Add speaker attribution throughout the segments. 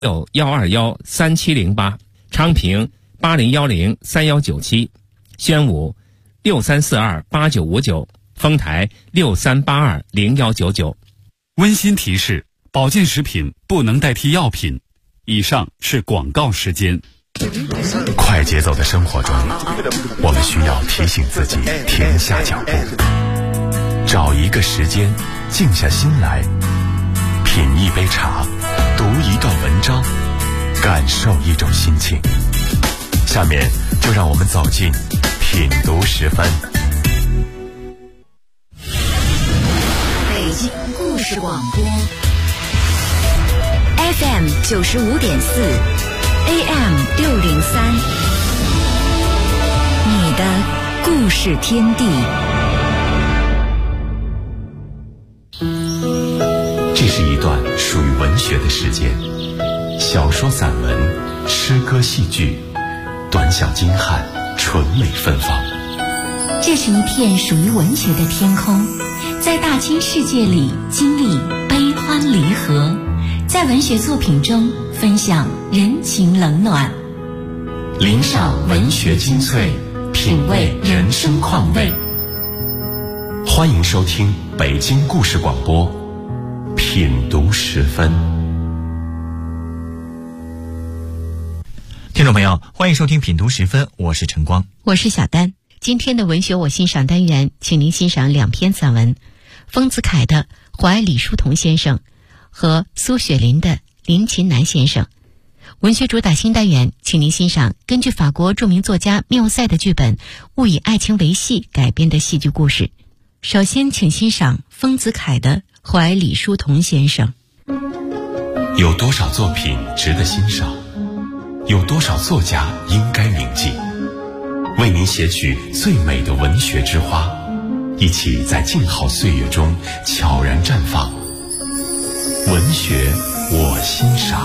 Speaker 1: 有1213708，昌平80103197，宣武63428959，丰台63820199。
Speaker 2: 温馨提示：保健食品不能代替药品。以上是广告时间。
Speaker 3: 快节奏的生活中，我们需要提醒自己停下脚步，找一个时间静下心来，品一杯茶，读一段文章，感受一种心情。下面就让我们走进品读10分。
Speaker 4: 北京故事广播 FM 95.4 AM 603，你的故事天地。
Speaker 3: 这是一段属于文学的时间，小说、散文、诗歌、戏剧，短小精悍，纯美芬芳。
Speaker 4: 这是一片属于文学的天空，在大千世界里经历悲欢离合，在文学作品中分享人情冷暖，
Speaker 3: 领赏文学精粹，品味人生况味。欢迎收听北京故事广播品读10分。
Speaker 5: 听众朋友，欢迎收听品读10分，我是晨光，
Speaker 6: 我是小丹。今天的文学我欣赏单元，请您欣赏2篇散文，丰子恺的《怀李叔同先生》和苏雪林的《林琴南先生》。文学主打新单元，请您欣赏根据法国著名作家缪塞的剧本《误以爱情为戏》改编的戏剧故事。首先请欣赏丰子恺的《怀李叔同先生》。
Speaker 3: 有多少作品值得欣赏？有多少作家应该铭记？为您写取最美的文学之花，一起在静好岁月中悄然绽放。文学我欣赏。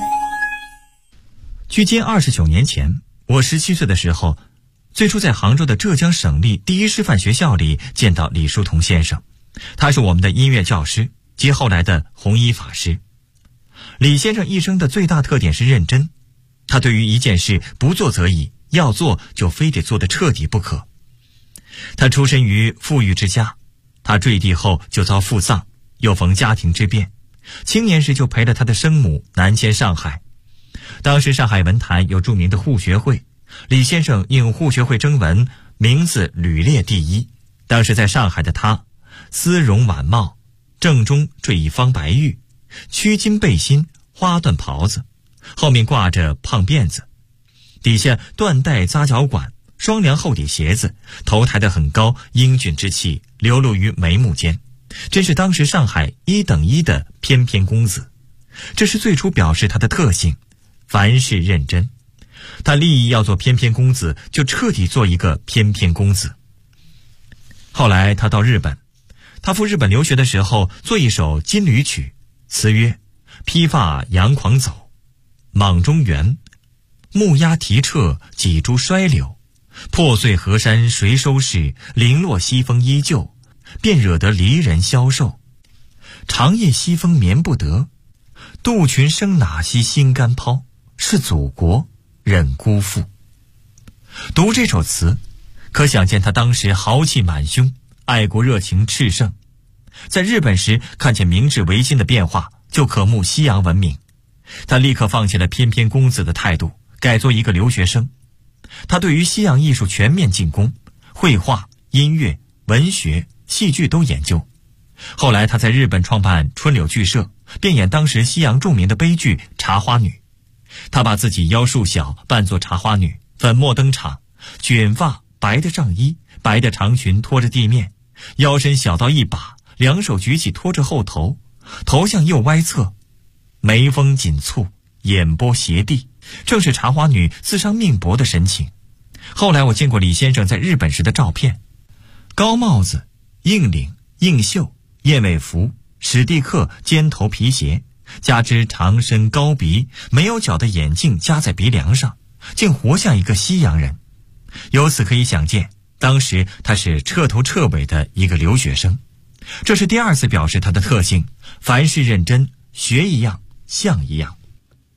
Speaker 5: 距今29年前，我17岁的时候，最初在杭州的浙江省立第一师范学校里见到李叔同先生，他是我们的音乐教师及后来的弘一法师。李先生一生的最大特点是认真，他对于一件事不做则已，要做就非得做得彻底不可。他出身于富裕之家，他坠地后就遭父丧，又逢家庭之变，青年时就陪了他的生母南迁上海。当时上海文坛有著名的沪学会，李先生应沪学会征文，名字屡列第一。当时在上海的他，丝绒晚帽，正中缀一方白玉，曲襟背心，花缎袍子，后面挂着胖辫子，底下缎带扎脚管，双梁厚底鞋子，头抬得很高，英俊之气流露于眉目间，真是当时上海1等1的翩翩公子。这是最初表示他的特性，凡事认真。他立意要做翩翩公子，就彻底做一个翩翩公子。后来他到日本，他赴日本留学的时候，做一首金缕曲，词曰：披发扬狂走，莽中原，木鸦啼彻，几株衰柳，破碎河山谁收拾？零落西风依旧，便惹得离人消瘦。长夜西风眠不得，杜群生哪息心肝抛？是祖国忍辜负。读这首词，可想见他当时豪气满胸，爱国热情炽盛。在日本时看见明治维新的变化，就渴慕西洋文明。他立刻放弃了翩翩公子的态度，改做一个留学生。他对于西洋艺术全面进攻，绘画、音乐、文学、戏剧都研究。后来他在日本创办春柳剧社，便演当时西洋著名的悲剧《茶花女》。他把自己腰束小，扮作茶花女，粉墨登场，卷发，白的上衣，白的长裙拖着地面，腰身小到一把，两手举起拖着后头，头向右歪侧，眉峰紧蹙，眼波斜地，正是茶花女自伤命薄的神情。后来我见过李先生在日本时的照片，高帽子，硬领，硬袖，燕尾服，史蒂克尖头皮鞋，加之长身高鼻，没有角的眼镜夹在鼻梁上，竟活像一个西洋人。由此可以想见，当时他是彻头彻尾的一个留学生。这是第2次表示他的特性，凡事认真，学一样像一样。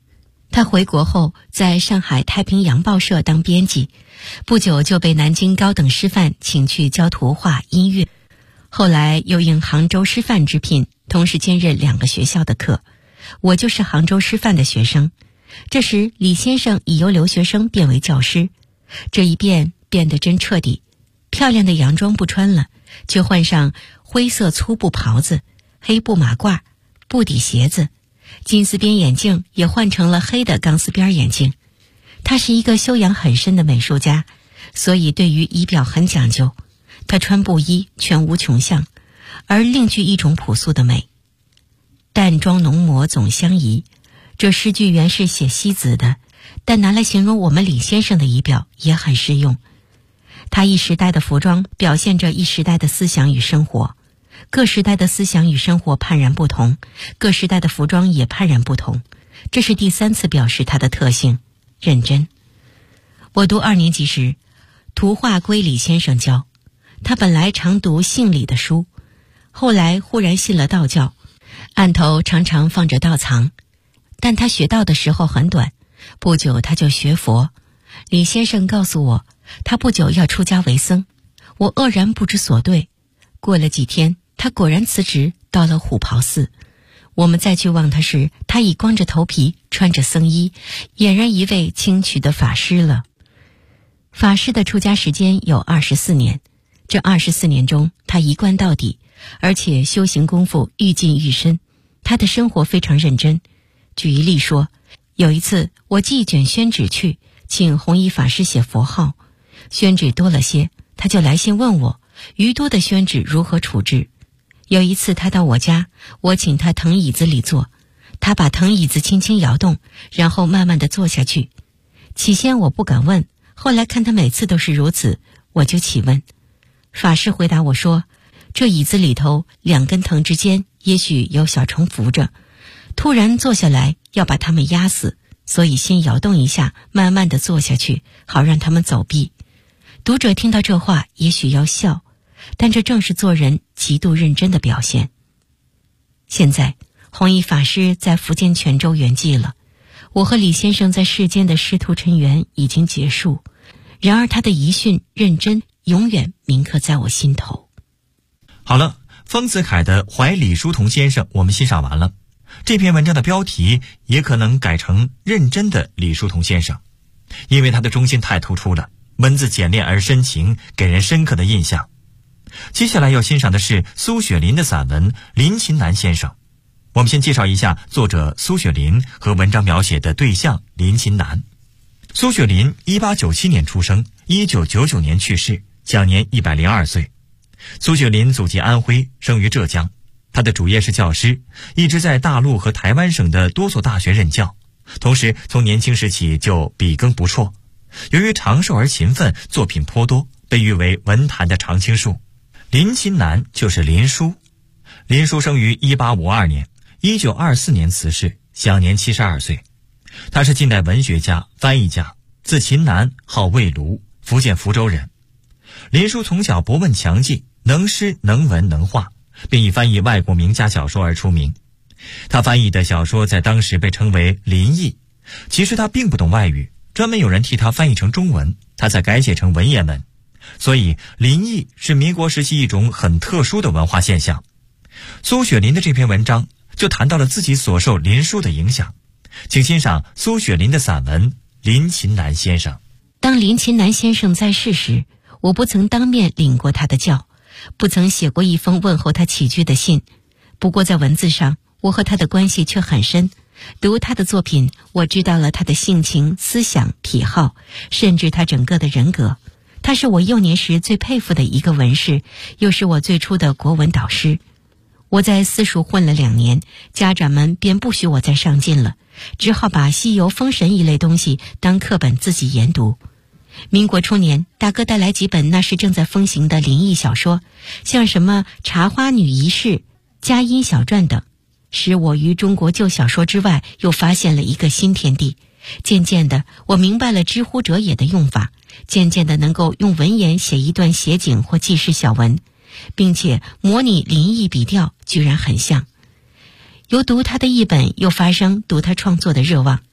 Speaker 6: 他回国后在上海太平洋报社当编辑，不久就被南京高等师范请去教图画、音乐，后来又应杭州师范之聘，同时兼任2个学校的课。我就是杭州师范的学生。这时李先生已由留学生变为教师，这一变得真彻底，漂亮的洋装不穿了，却换上灰色粗布袍子、黑布马褂、布底鞋子，金丝边眼镜也换成了黑的钢丝边眼镜。他是一个修养很深的美术家，所以对于仪表很讲究。他穿布衣全无穷相，而另具一种朴素的美。淡妆浓抹总相宜，这诗句原是写西子的，但拿来形容我们李先生的仪表也很适用。他一时代的服装表现着一时代的思想与生活，各时代的思想与生活判然不同，各时代的服装也判然不同，这是第3次表示他的特性，认真。我读2年级时，图画归李先生教，他本来常读姓李的书，后来忽然信了道教，案头常常放着道藏，但他学道的时候很短，不久他就学佛。李先生告诉我，他不久要出家为僧，我愕然不知所对。过了几天，他果然辞职到了虎跑寺。我们再去望他时，他已光着头皮，穿着僧衣，俨然一位清渠的法师了。法师的出家时间有24年，这24年中，他一贯到底，而且修行功夫愈进愈深，他的生活非常认真。举一例说，有一次我寄一卷宣纸去，请弘一法师写佛号，宣纸多了些，他就来信问我余多的宣纸如何处置。有一次他到我家，我请他藤椅子里坐，他把藤椅子轻轻摇动，然后慢慢地坐下去。起先我不敢问，后来看他每次都是如此，我就起问。法师回答我说，这椅子里头2根藤之间也许有小虫伏着，突然坐下来要把它们压死，所以先摇动一下，慢慢地坐下去，好让他们走避。读者听到这话也许要笑，但这正是做人极度认真的表现。现在弘一法师在福建泉州圆寂了，我和李先生在世间的师徒尘缘已经结束，然而他的遗训认真永远铭刻在我心头。
Speaker 5: 好了，丰子恺的《怀李叔同先生》我们欣赏完了。这篇文章的标题也可能改成认真的李叔同先生，因为他的中心太突出了，文字简练而深情，给人深刻的印象。接下来要欣赏的是苏雪林的散文《林琴南先生》。我们先介绍一下作者苏雪林和文章描写的对象林琴南。苏雪林1897年出生，1999年去世，享年102岁。苏雪林祖籍安徽，生于浙江。他的主业是教师，一直在大陆和台湾省的多所大学任教，同时从年轻时起就笔耕不辍。由于长寿而勤奋，作品颇多，被誉为文坛的常青树。林琴南就是林叔。林叔生于1852年，1924年辞世，享年72岁。他是近代文学家、翻译家，字琴南，号魏庐，福建福州人。林叔从小博闻强记，能诗能文能画，并以翻译外国名家小说而出名。他翻译的小说在当时被称为林译，其实他并不懂外语，专门有人替他翻译成中文，他才改写成文言文。所以林译是民国时期一种很特殊的文化现象。苏雪林的这篇文章就谈到了自己所受林叔的影响，请欣赏苏雪林的散文《林琴南先生》。
Speaker 6: 当林琴南先生在世时，我不曾当面领过他的教，不曾写过一封问候他起居的信，不过在文字上我和他的关系却很深。读他的作品，我知道了他的性情、思想、癖好，甚至他整个的人格。他是我幼年时最佩服的一个文士，又是我最初的国文导师。我在私塾混了2年，家长们便不许我再上进了，只好把西游、封神一类东西当课本自己研读。民国初年，大哥带来几本那时正在风行的灵异小说，像什么《茶花女一事》《佳音小传》等，使我于中国旧小说之外又发现了一个新天地。渐渐的，我明白了知乎者也的用法，渐渐的能够用文言写一段写景或记事小文，并且模拟林译笔调居然很像。由读他的译本又发生读他创作的热望。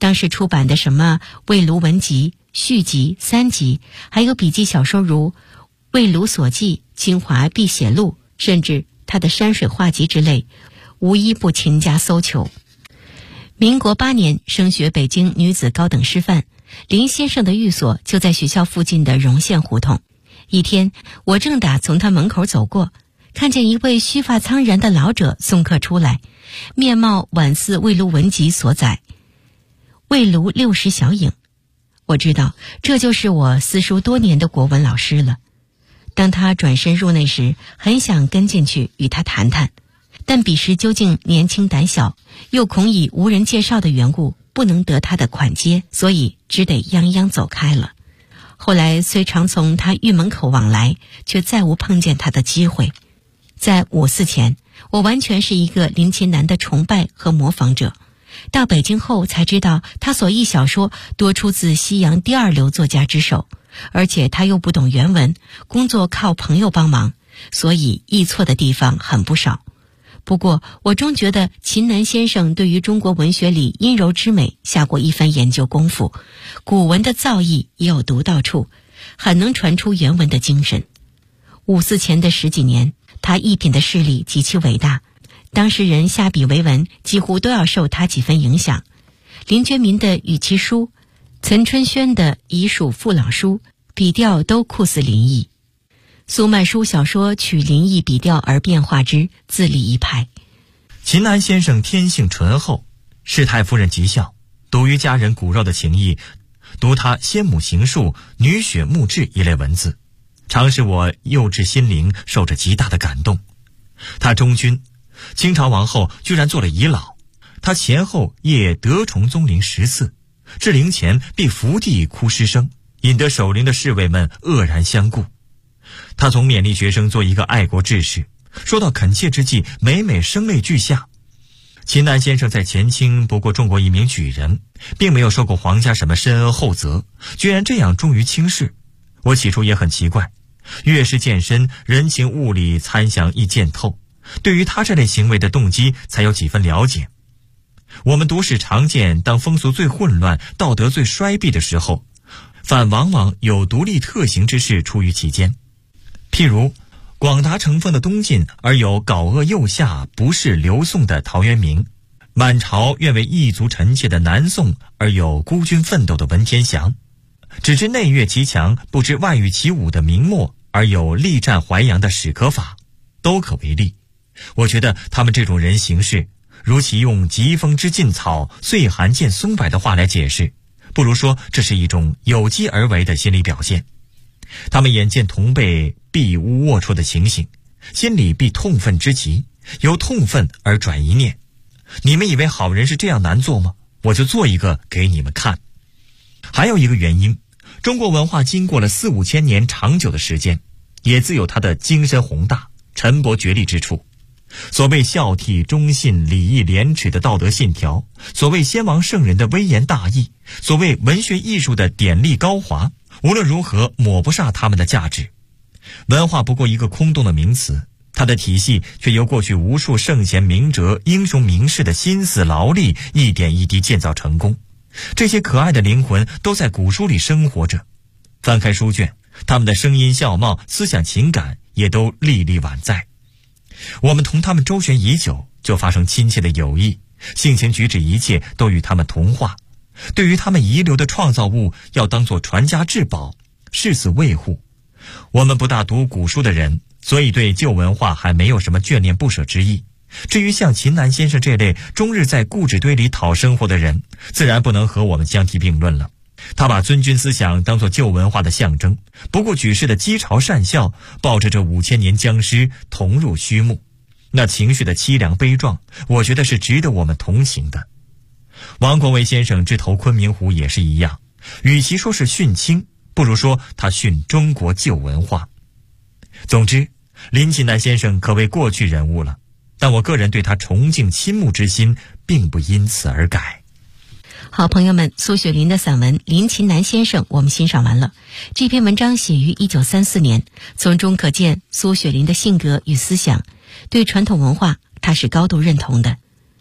Speaker 6: 当时出版的什么魏卢文集、续集、三集，还有笔记小说如《魏卢所记》《清华避写录》，甚至他的山水画集之类，无一不勤加搜求。民国8年升学北京女子高等师范，林先生的寓所就在学校附近的荣县胡同。一天，我正打从他门口走过，看见一位须发苍然的老者送客出来，面貌宛似魏卢文集所载魏卢60小影。我知道这就是我私塾多年的国文老师了。当他转身入内时，很想跟进去与他谈谈，但彼时究竟年轻胆小，又恐以无人介绍的缘故不能得他的款接，所以只得泱泱走开了。后来虽常从他寓门口往来，却再无碰见他的机会。在54前，我完全是一个林琴南的崇拜和模仿者。到北京后才知道，他所译小说多出自西洋第2流作家之手，而且他又不懂原文，工作靠朋友帮忙，所以译错的地方很不少。不过我终觉得秦南先生对于中国文学里阴柔之美下过一番研究功夫，古文的造诣也有独到处，很能传出原文的精神。54前的10几年，他译品的势力极其伟大，当时人下笔为文几乎都要受他几分影响。林觉民的《与其书》，岑春轩的《遗属父朗书》，笔调都酷似林毅。苏曼殊小说取林毅笔调而变化之，自立一派。
Speaker 5: 秦南先生天性醇厚，世太夫人极孝，笃于家人骨肉的情谊，读他先母行述、女雪墓志一类文字，常使我幼稚心灵受着极大的感动。他忠君，清朝王后居然做了遗老，他前后夜得宠宗陵10次，至陵前必伏地哭失声，引得守陵的侍卫们愕然相顾。他总勉励学生做一个爱国志士，说到恳切之际，每每声泪俱下。秦南先生在前清不过中国一名举人，并没有受过皇家什么深恩厚泽，居然这样忠于清室。我起初也很奇怪，越是见深，人情物理参详亦见透，对于他这类行为的动机才有几分了解。我们读史常见，当风俗最混乱、道德最衰敝的时候，反往往有独立特行之事出于其间。譬如广达成风的东晋，而有槁恶右下不是刘宋的陶渊明；满朝愿为异族臣妾的南宋，而有孤军奋斗的文天祥；只知内乐其强，不知外语其武的明末，而有力战淮阳的史可法，都可为例。我觉得他们这种人行事，如其用疾风知劲草，岁寒见松柏的话来解释，不如说这是一种有机而为的心理表现。他们眼见同辈必无龌龊的情形，心里必痛愤之极，由痛愤而转一念：你们以为好人是这样难做吗？我就做一个给你们看。还有一个原因，中国文化经过了4、5千年长久的时间，也自有它的精深宏大、沉薄绝力之处。所谓孝悌忠信礼义廉耻的道德信条，所谓先王圣人的微言大义，所谓文学艺术的典丽高华，无论如何抹不煞他们的价值。文化不过一个空洞的名词，它的体系却由过去无数圣贤明哲、英雄名士的心思劳力一点一滴建造成功。这些可爱的灵魂都在古书里生活着，翻开书卷，他们的声音相貌、思想情感也都历历宛在。我们同他们周旋已久，就发生亲切的友谊，性情举止一切都与他们同化。对于他们遗留的创造物，要当作传家至宝，誓死维护。我们不大读古书的人，所以对旧文化还没有什么眷恋不舍之意。至于像秦南先生这类终日在固执堆里讨生活的人，自然不能和我们相提并论了。他把尊君思想当作旧文化的象征，不顾举世的讥嘲善笑，抱着这5000年僵尸同入虚墓，那情绪的凄凉悲壮，我觉得是值得我们同情的。王国维先生之投昆明湖也是一样，与其说是殉清，不如说他殉中国旧文化。总之，林琴南先生可谓过去人物了，但我个人对他崇敬倾慕之心并不因此而改。
Speaker 6: 好朋友们，苏雪林的散文《林琴南先生》我们欣赏完了。这篇文章写于1934年，从中可见苏雪林的性格与思想，对传统文化他是高度认同的。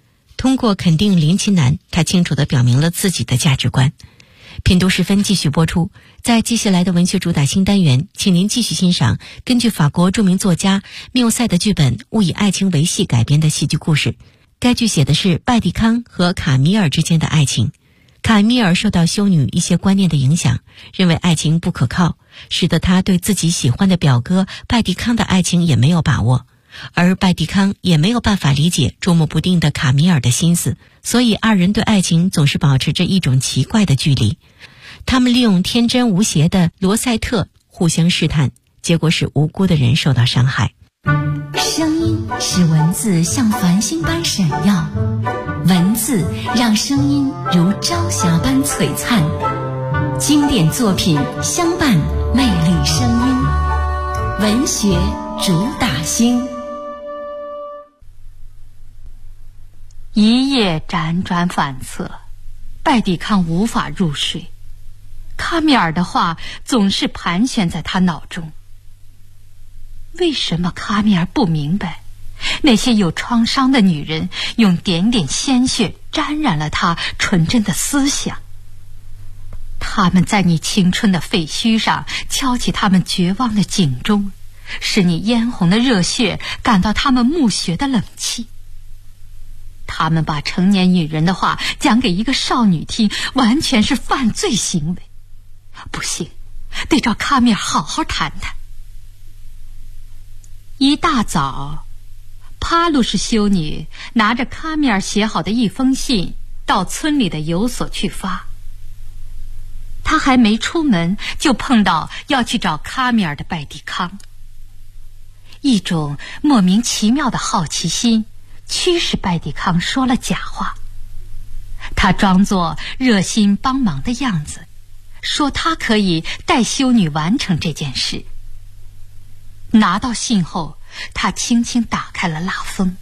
Speaker 6: 通过肯定林琴南，他清楚地表明了自己的价值观。品读时分继续播出，在接下来的文学主打新单元，请您继续欣赏根据法国著名作家缪塞的剧本《误以爱情为戏》改编的戏剧故事。该剧写的是拜蒂康和卡米尔之间的爱情。卡米尔受到修女一些观念的影响，认为爱情不可靠，使得他对自己喜欢的表哥拜蒂康的爱情也没有把握，而拜蒂康也没有办法理解捉摸不定的卡米尔的心思，所以二人对爱情总是保持着一种奇怪的距离。他们利用天真无邪的罗塞特互相试探，结果使无辜的人受到伤害。
Speaker 4: 声音使文字像繁星般闪耀，文字让声音如朝霞般璀璨。经典作品相伴，魅力声音，文学主打星。
Speaker 7: 一夜辗转反侧，拜蒂康无法入睡。卡米尔的话总是盘旋在他脑中。为什么卡米尔不明白，那些有创伤的女人用点点鲜血沾染了他纯真的思想？他们在你青春的废墟上敲起他们绝望的警钟，使你嫣红的热血感到他们墓穴的冷气。他们把成年女人的话讲给一个少女听，完全是犯罪行为。不行，得找卡米尔好好谈谈。一大早，帕鲁什修女拿着卡米尔写好的一封信到村里的邮所去发。他还没出门，就碰到要去找卡米尔的拜蒂康。一种莫名其妙的好奇心驱使拜蒂康说了假话。他装作热心帮忙的样子，说他可以带修女完成这件事。拿到信后，他轻轻打开了蜡封。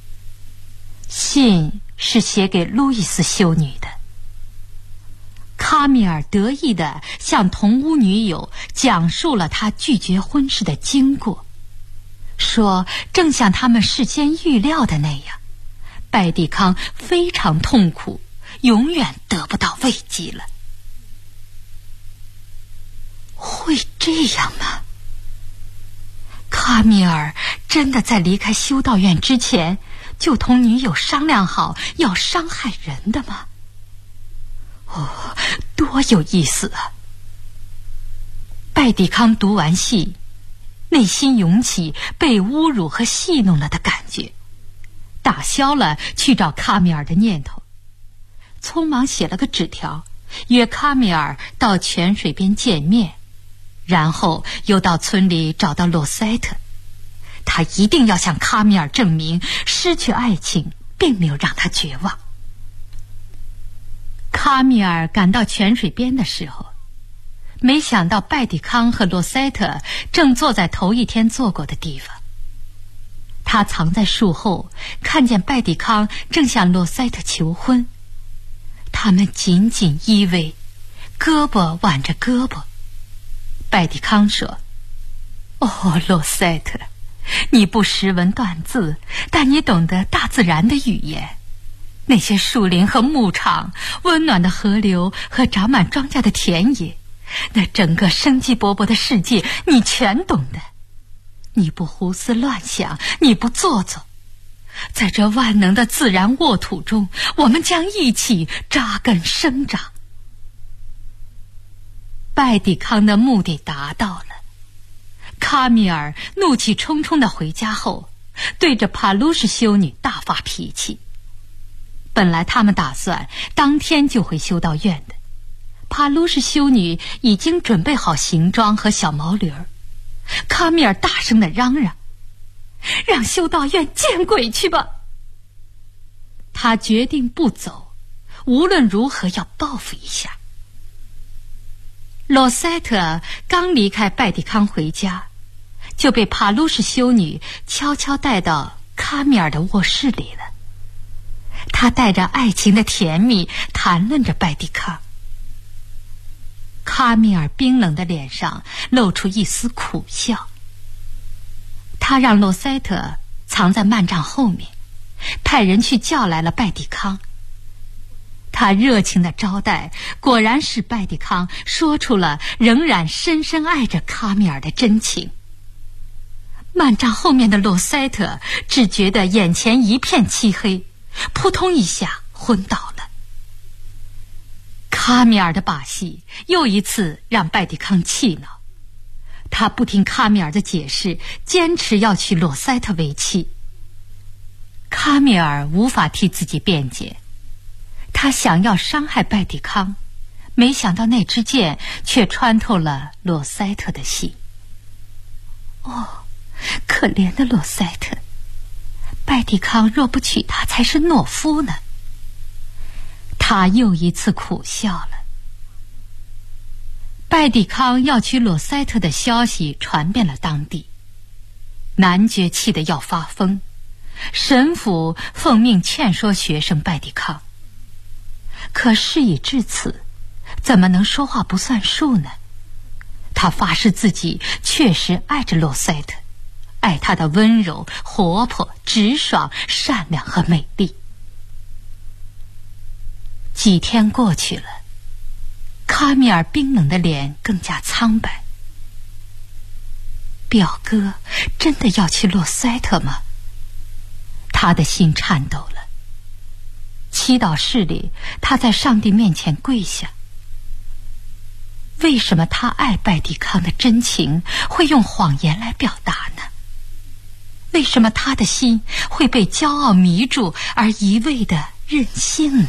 Speaker 7: 信是写给路易斯修女的。卡米尔得意地向同屋女友讲述了他拒绝婚事的经过，说正像他们事先预料的那样，拜蒂康非常痛苦，永远得不到慰藉了。会这样吗？卡米尔真的在离开修道院之前就同女友商量好要伤害人的吗？哦，多有意思啊！拜蒂康读完信，内心涌起被侮辱和戏弄了的感觉，打消了去找卡米尔的念头，匆忙写了个纸条，约卡米尔到泉水边见面，然后又到村里找到洛塞特。他一定要向卡米尔证明，失去爱情并没有让他绝望。卡米尔赶到泉水边的时候，没想到拜蒂康和洛塞特正坐在头一天坐过的地方。他藏在树后，看见拜蒂康正向洛塞特求婚。他们紧紧依偎，胳膊挽着胳膊。拜蒂康说：“哦，洛塞特，你不识文断字，但你懂得大自然的语言。那些树林和牧场，温暖的河流和长满庄稼的田野，那整个生机勃勃的世界，你全懂得。你不胡思乱想，你不做作，在这万能的自然沃土中，我们将一起扎根生长。”拜蒂康的目的达到了。卡米尔怒气冲冲地回家后，对着帕鲁什修女大发脾气。本来他们打算当天就回修道院的，帕鲁什修女已经准备好行装和小毛驴儿。卡米尔大声地嚷嚷：“让修道院见鬼去吧！”他决定不走，无论如何要报复一下。洛塞特刚离开拜蒂康回家，就被帕鲁什修女悄悄带到卡米尔的卧室里了。他带着爱情的甜蜜谈论着拜蒂康。卡米尔冰冷的脸上露出一丝苦笑。他让洛塞特藏在幔帐后面， 派人去叫来了拜地康。他热情的招待，果然使拜地康说出了仍然深深爱着卡米尔的真情。幔帐后面的洛塞特只觉得眼前一片漆黑，扑通一下昏倒了。卡米尔的把戏又一次让拜地康气恼，他不听卡米尔的解释，坚持要娶洛塞特为妻。卡米尔无法替自己辩解，他想要伤害拜地康，没想到那支箭却穿透了洛塞特的心。哦，可怜的洛塞特，拜地康若不娶她才是懦夫呢。他又一次苦笑了。拜地康要娶洛塞特的消息传遍了当地，男爵气得要发疯，神父奉命劝说学生拜地康。可事已至此，怎么能说话不算数呢？他发誓自己确实爱着洛塞特，爱她的温柔、活泼、直爽、善良和美丽。几天过去了，卡米尔冰冷的脸更加苍白。表哥真的要去洛塞特吗？他的心颤抖了。祈祷室里，他在上帝面前跪下。为什么他爱拜地康的真情会用谎言来表达呢？为什么他的心会被骄傲迷住而一味的任性呢？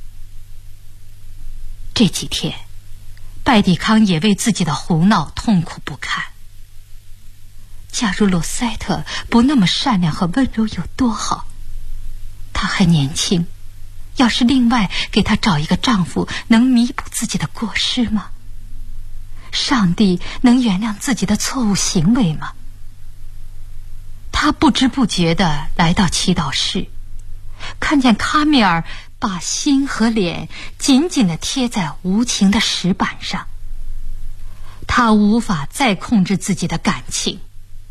Speaker 7: 这几天，拜地康也为自己的胡闹痛苦不堪。假如洛塞特不那么善良和温柔有多好？她还年轻，要是另外给她找一个丈夫，能弥补自己的过失吗？上帝能原谅自己的错误行为吗？他不知不觉地来到祈祷室，看见卡米尔把心和脸紧紧地贴在无情的石板上。他无法再控制自己的感情。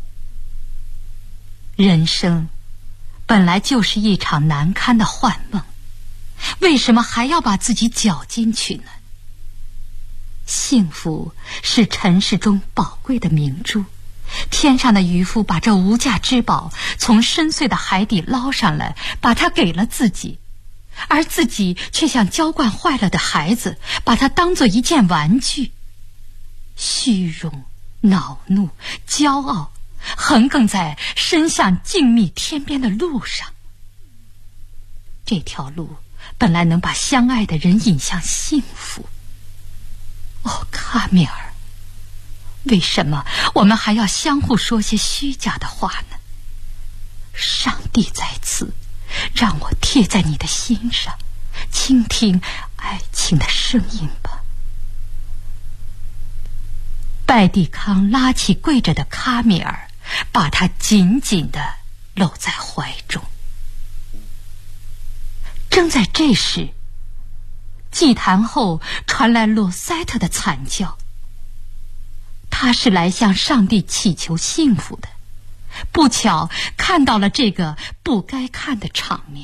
Speaker 7: 人生本来就是一场难堪的幻梦，为什么还要把自己搅进去呢？幸福是尘世中宝贵的明珠，天上的渔夫把这无价之宝从深邃的海底捞上来，把它给了自己，而自己却像娇惯坏了的孩子，把它当作一件玩具。虚荣、恼怒、骄傲横亘在伸向静谧天边的路上。这条路本来能把相爱的人引向幸福。哦，卡米尔，为什么我们还要相互说些虚假的话呢？上帝在此，让我贴在你的心上，倾听爱情的声音吧。拜地康拉起跪着的卡米尔，把他紧紧地搂在怀中。正在这时，祭坛后传来洛塞特的惨叫。他是来向上帝祈求幸福的，不巧看到了这个不该看的场面。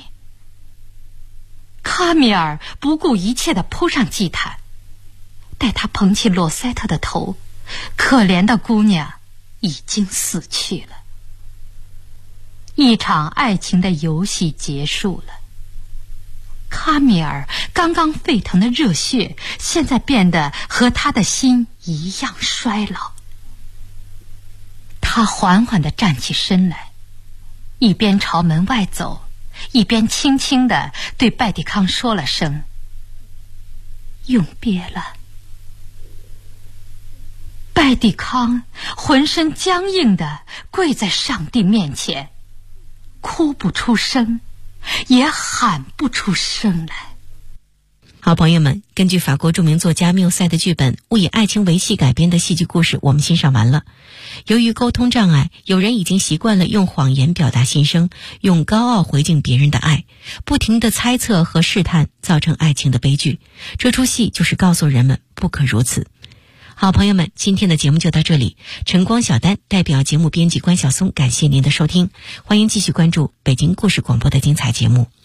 Speaker 7: 卡米尔不顾一切地扑上祭坛，待他捧起洛塞特的头，可怜的姑娘已经死去了。一场爱情的游戏结束了。卡米尔刚刚沸腾的热血，现在变得和他的心一样衰老。他缓缓地站起身来，一边朝门外走，一边轻轻地对拜地康说了声永别了。拜地康浑身僵硬地跪在上帝面前，哭不出声，也喊不出声来。
Speaker 6: 好朋友们，根据法国著名作家缪塞的剧本《误以爱情为戏》改编的戏剧故事我们欣赏完了。由于沟通障碍，有人已经习惯了用谎言表达心声，用高傲回敬别人的爱，不停地猜测和试探，造成爱情的悲剧。这出戏就是告诉人们不可如此。 好，朋友们，今天的节目就到这里。晨光小丹代表节目编辑关晓松，感谢您的收听，欢迎继续关注北京故事广播的精彩节目。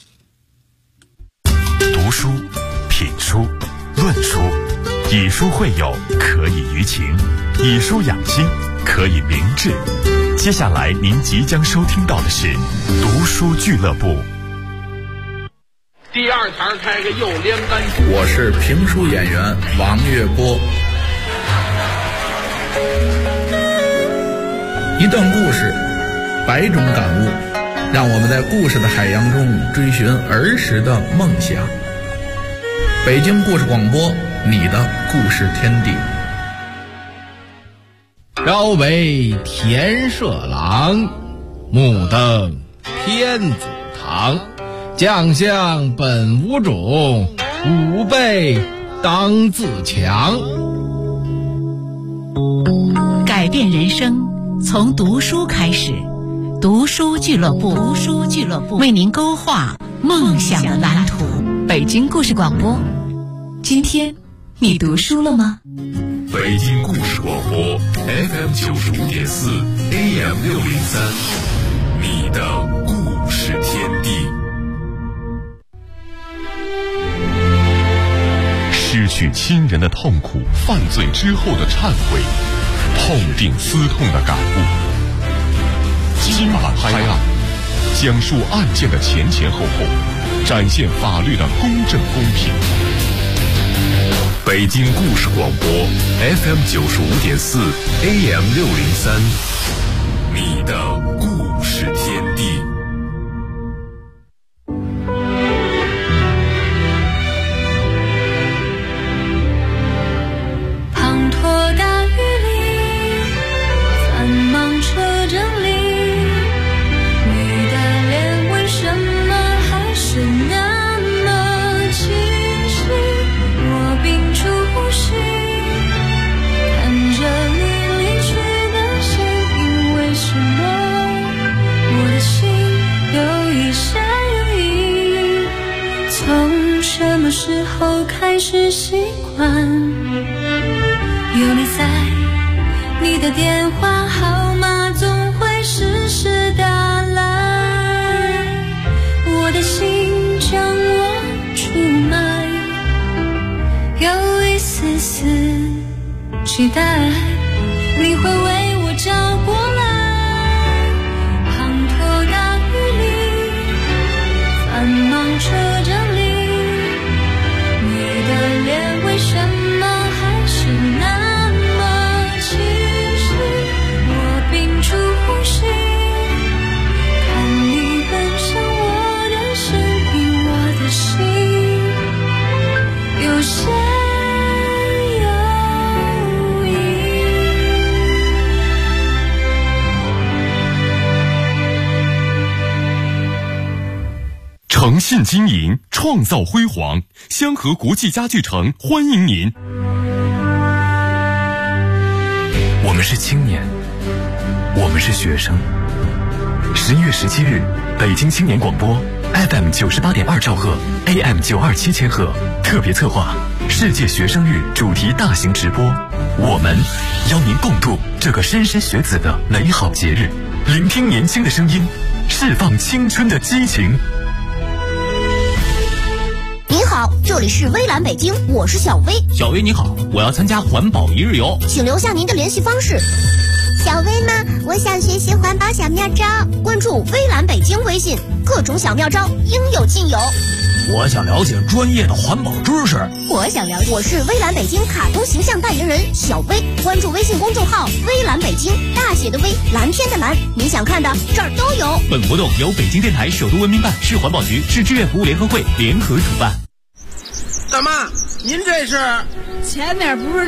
Speaker 3: 读书、品书、论书，以书会友，可以娱情；以书养心，可以明志。接下来您即将收听到的是读书俱乐部。
Speaker 8: 第二台开个右连杆，
Speaker 9: 我是评书演员王月波。一段故事，百种感悟，让我们在故事的海洋中追寻儿时的梦想。北京故事广播，你的故事天地。
Speaker 8: 朝为田舍郎，暮登天子堂。将相本无种，吾辈当自强。
Speaker 4: 改变人生从读书开始，读书俱乐部，为您勾画梦想的蓝图。北京故事广播，今天你读书了吗？
Speaker 3: 北京故事广播 FM 95.4 AM 603，你的故事天地。失去亲人的痛苦，犯罪之后的忏悔，痛定思痛的感悟。金马拍案，讲述案件的前前后后，展现法律的公正公平。北京故事广播 FM 95.4 AM 603，你的故事天地。
Speaker 10: 时候开始习惯有你在，你的电话号码总会时时打来，我的心将我出卖，有一丝丝期待你会为我找过来。滂沱大雨里，繁忙车站里，脸为什么还是那么清晰？我屏住呼吸，看你奔向我的生命，我的心有些犹
Speaker 3: 豫。诚信经营，创造辉煌。香河国际家具城欢迎您。我们是青年，我们是学生。11月17日，北京青年广播 FM 98.2兆赫 AM 927千赫特别策划世界学生日主题大型直播，我们邀您共度这个莘莘学子的美好节日，聆听年轻的声音，释放青春的激情。
Speaker 11: 您好，这里是微蓝北京，我是小薇。
Speaker 12: 小薇你好，我要参加环保一日游，
Speaker 11: 请留下您的联系方式。
Speaker 13: 小薇呢，我想学习环保小妙招，
Speaker 11: 关注微蓝北京微信，各种小妙招应有尽有。
Speaker 12: 我想了解专业的环保知识，
Speaker 11: 我想了解。我是微蓝北京卡通形象代言人小薇，关注微信公众号微蓝北京，大写的微，蓝天的蓝，你想看的这儿都有。
Speaker 12: 本活动由北京电台首都文明办、市环保局、市志愿服务联合会联合主办。
Speaker 8: 大妈，您这是？
Speaker 14: 前面不是